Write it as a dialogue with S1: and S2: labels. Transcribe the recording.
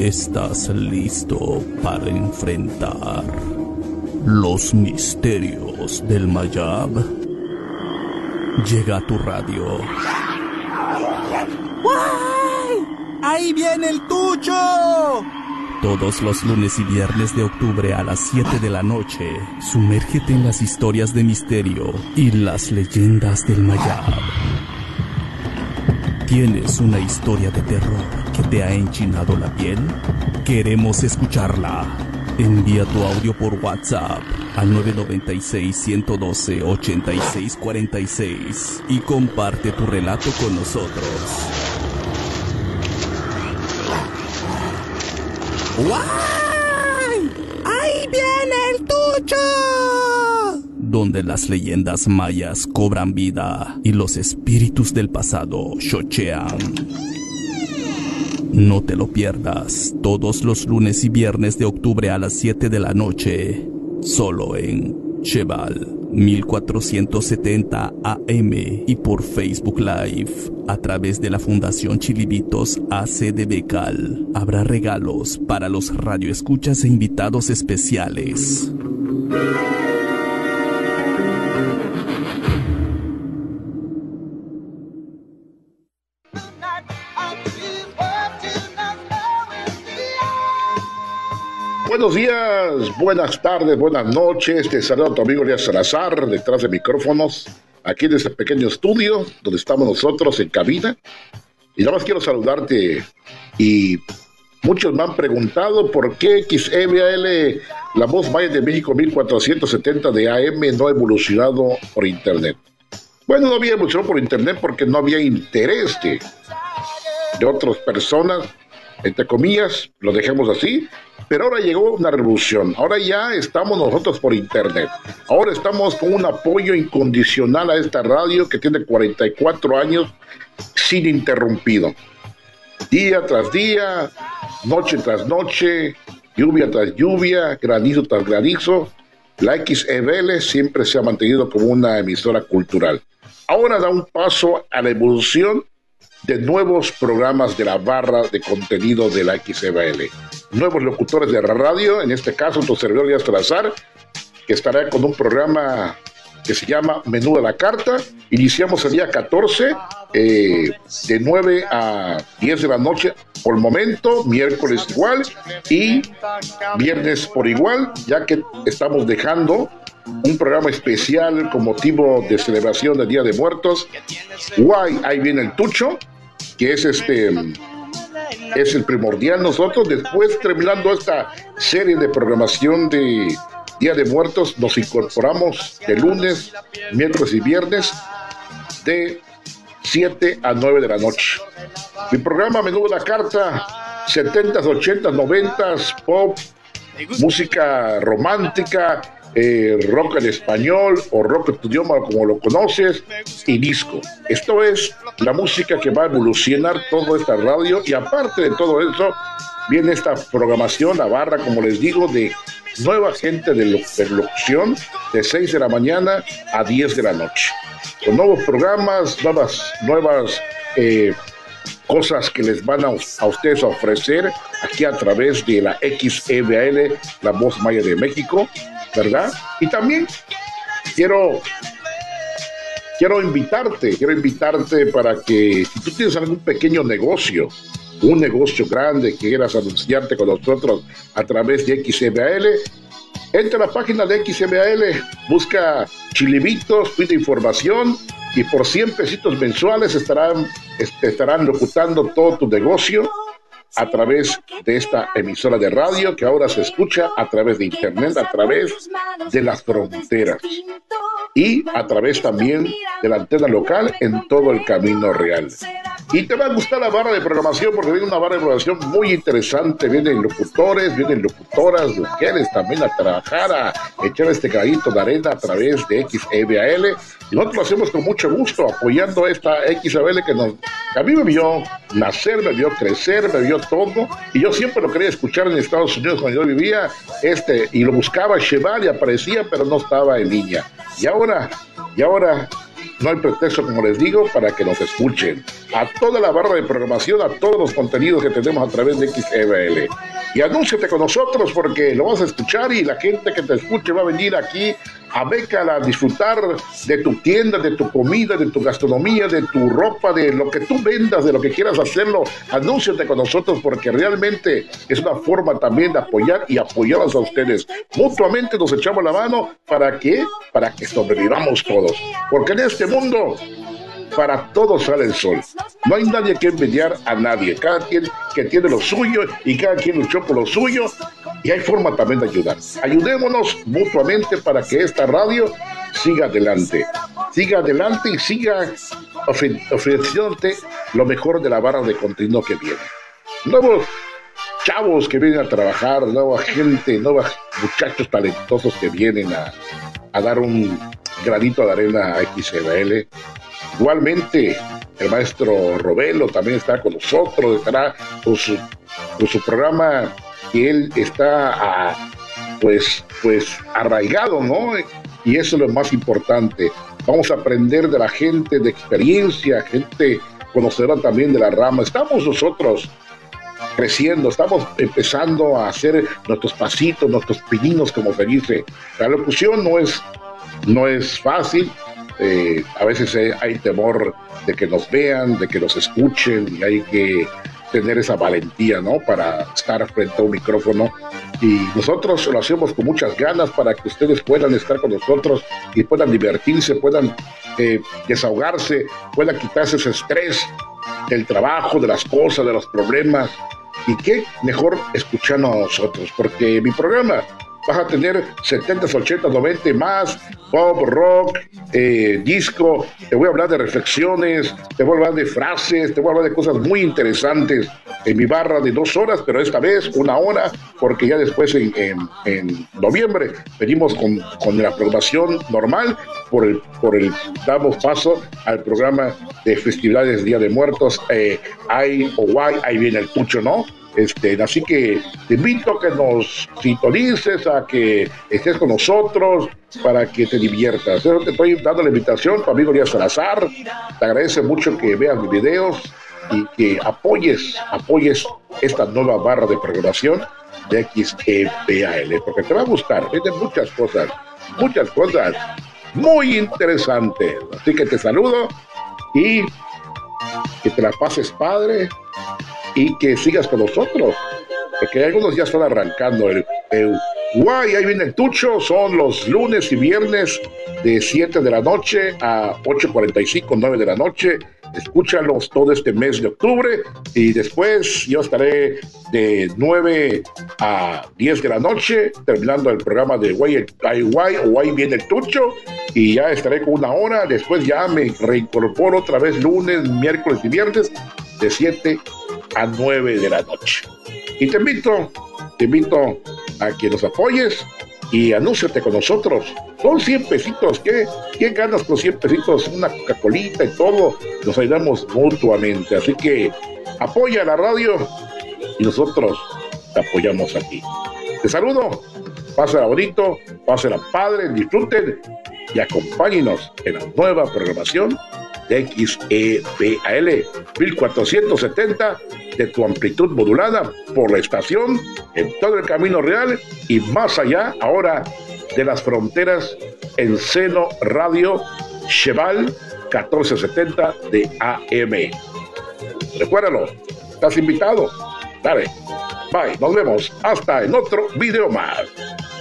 S1: ¿Estás listo para enfrentar los misterios del Mayab? Llega a tu radio.
S2: ¡Guay! ¡Ahí viene el Tucho!
S1: Todos los lunes y viernes de octubre a las 7 de la noche, sumérgete en las historias de misterio y las leyendas del Mayab. ¿Tienes una historia de terror que te ha enchinado la piel? Queremos escucharla. Envía tu audio por WhatsApp al 996-112-8646 y comparte tu relato con nosotros.
S2: ¡Guay! ¡Ahí viene el Tucho!
S1: Donde las leyendas mayas cobran vida y los espíritus del pasado chochean. No te lo pierdas todos los lunes y viernes de octubre a las 7 de la noche, solo en Cheval 1470 AM y por Facebook Live a través de la Fundación Chilibitos AC de Becal. Habrá regalos para los radioescuchas e invitados especiales.
S3: Buenos días, buenas tardes, buenas noches. Te saluda tu amigo Elías Salazar, detrás de micrófonos, aquí en este pequeño estudio donde estamos nosotros en cabina. Y nada más quiero saludarte. Y muchos me han preguntado por qué XEBAL, la voz maya de México 1470 de AM, no ha evolucionado por internet. Bueno, no había evolucionado por internet porque no había interés de otras personas, entre comillas, lo dejemos así. Pero ahora llegó una revolución, ahora ya estamos nosotros por internet, ahora estamos con un apoyo incondicional a esta radio que tiene 44 años sin interrumpido, día tras día, noche tras noche, lluvia tras lluvia, granizo tras granizo. La XEBL siempre se ha mantenido como una emisora cultural. Ahora da un paso a la evolución de nuevos programas de la barra de contenido de la XEBL. Nuevos locutores de la radio, en este caso tu servidor Elías Salazar, que estará con un programa que se llama Menú de la Carta. Iniciamos el día 14, de 9 a 10 de la noche por el momento, miércoles igual y viernes por igual, ya que estamos dejando un programa especial con motivo de celebración del Día de Muertos. Guay, ahí viene el Tucho, que es es el primordial. Nosotros, después, terminando esta serie de programación de Día de Muertos, nos incorporamos de lunes, miércoles y viernes de 7 a 9 de la noche. Mi programa Menú de la Carta, 70s, 80s, 90s, pop, música romántica, rock en español o rock en tu idioma como lo conoces, y disco. Esto es la música que va a evolucionar toda esta radio, y aparte de todo eso viene esta programación, la barra, como les digo, de nueva gente de locución de 6 de la mañana a 10 de la noche, con nuevos programas, nuevas cosas que les van a ustedes a ofrecer aquí a través de la XEBAL, la voz maya de México, ¿verdad? Y también quiero invitarte para que, si tú tienes algún pequeño negocio, un negocio grande que quieras anunciarte con nosotros a través de XEBAL, entra a la página de XEBAL, busca Chilibitos, pide información y por 100 pesitos mensuales estarán locutando todo tu negocio a través de esta emisora de radio que ahora se escucha a través de internet, a través de las fronteras y a través también de la antena local en todo el Camino Real. Y te va a gustar la barra de programación porque viene una barra de programación muy interesante. Vienen locutores, vienen locutoras, mujeres también a trabajar, a echar este granito de arena a través de XEBAL. Y nosotros lo hacemos con mucho gusto, apoyando esta XEBAL que a mí me vio nacer, me vio crecer, me vio todo. Y yo siempre lo quería escuchar en Estados Unidos cuando yo vivía, y lo buscaba Cheval y aparecía, pero no estaba en línea. Y ahora no hay pretexto, como les digo, para que nos escuchen. A toda la barra de programación, a todos los contenidos que tenemos a través de XEBL. Y anúnciate con nosotros porque lo vas a escuchar y la gente que te escuche va a venir aquí a Bécala a disfrutar de tu tienda, de tu comida, de tu gastronomía, de tu ropa, de lo que tú vendas, de lo que quieras hacerlo. Anúnciate con nosotros porque realmente es una forma también de apoyar y apoyarlos a ustedes. Mutuamente nos echamos la mano para que sobrevivamos todos. Porque en este mundo para todos sale el sol. No hay nadie que envidiar a nadie. Cada quien que tiene lo suyo y cada quien luchó por lo suyo. Y hay forma también de ayudar. Ayudémonos mutuamente para que esta radio siga adelante. Siga adelante y siga ofreciéndote lo mejor de la barra de contenido que viene. Nuevos chavos que vienen a trabajar, nueva gente, nuevos muchachos talentosos que vienen a dar un granito de arena a XEBL. Igualmente, el maestro Robelo también está con nosotros, estará con su programa que él está pues arraigado, ¿no? Y eso es lo más importante. Vamos a aprender de la gente de experiencia, gente conocedora también de la rama. Estamos nosotros creciendo, estamos empezando a hacer nuestros pasitos, nuestros pininos, como se dice. La locución no es fácil. A veces hay temor de que nos vean, de que nos escuchen, y hay que tener esa valentía, ¿no? Para estar frente a un micrófono. Y nosotros lo hacemos con muchas ganas para que ustedes puedan estar con nosotros y puedan divertirse, puedan desahogarse, puedan quitarse ese estrés del trabajo, de las cosas, de los problemas. Y qué mejor escuchando a nosotros, porque mi programa vas a tener 70s, 80s, 90 más, pop, rock, disco. Te voy a hablar de reflexiones, te voy a hablar de frases, te voy a hablar de cosas muy interesantes en mi barra de 2 horas, pero esta vez 1 hora, porque ya después en noviembre venimos con la programación normal, damos paso al programa de festividades Día de Muertos, ahí viene el Tucho, ¿no? Así que te invito a que nos sintonices, a que estés con nosotros para que te diviertas. Yo te estoy dando la invitación, tu amigo Elías Salazar. Te agradece mucho que veas mis videos y que apoyes esta nueva barra de programación de XEBL, porque te va a gustar. Tiene muchas cosas muy interesantes. Así que te saludo y que te la pases padre y que sigas con nosotros, porque algunos ya están arrancando ahí viene el Tucho. Son los lunes y viernes de 7 de la noche a 8:45, 9 de la noche. Escúchalos todo este mes de octubre y después yo estaré de 9 a 10 de la noche terminando el programa de ahí viene el Tucho, y ya estaré con 1 hora. Después ya me reincorporo otra vez lunes, miércoles y viernes de 7 a 9 de la noche. Y te invito a que nos apoyes y anúnciate con nosotros. Son 100 pesitos. ¿Qué ganas con 100 pesitos? Una Coca-Colita y todo. Nos ayudamos mutuamente. Así que apoya la radio y nosotros te apoyamos aquí. Te saludo. Pásala bonito, pásala padre, disfruten y acompáñenos en la nueva programación de XEBL 1470 de tu amplitud modulada por la estación en todo el Camino Real y más allá, ahora de las fronteras, en Seno Radio Cheval 1470 de AM. Recuérdalo, estás invitado. Dale, bye, nos vemos hasta en otro video más.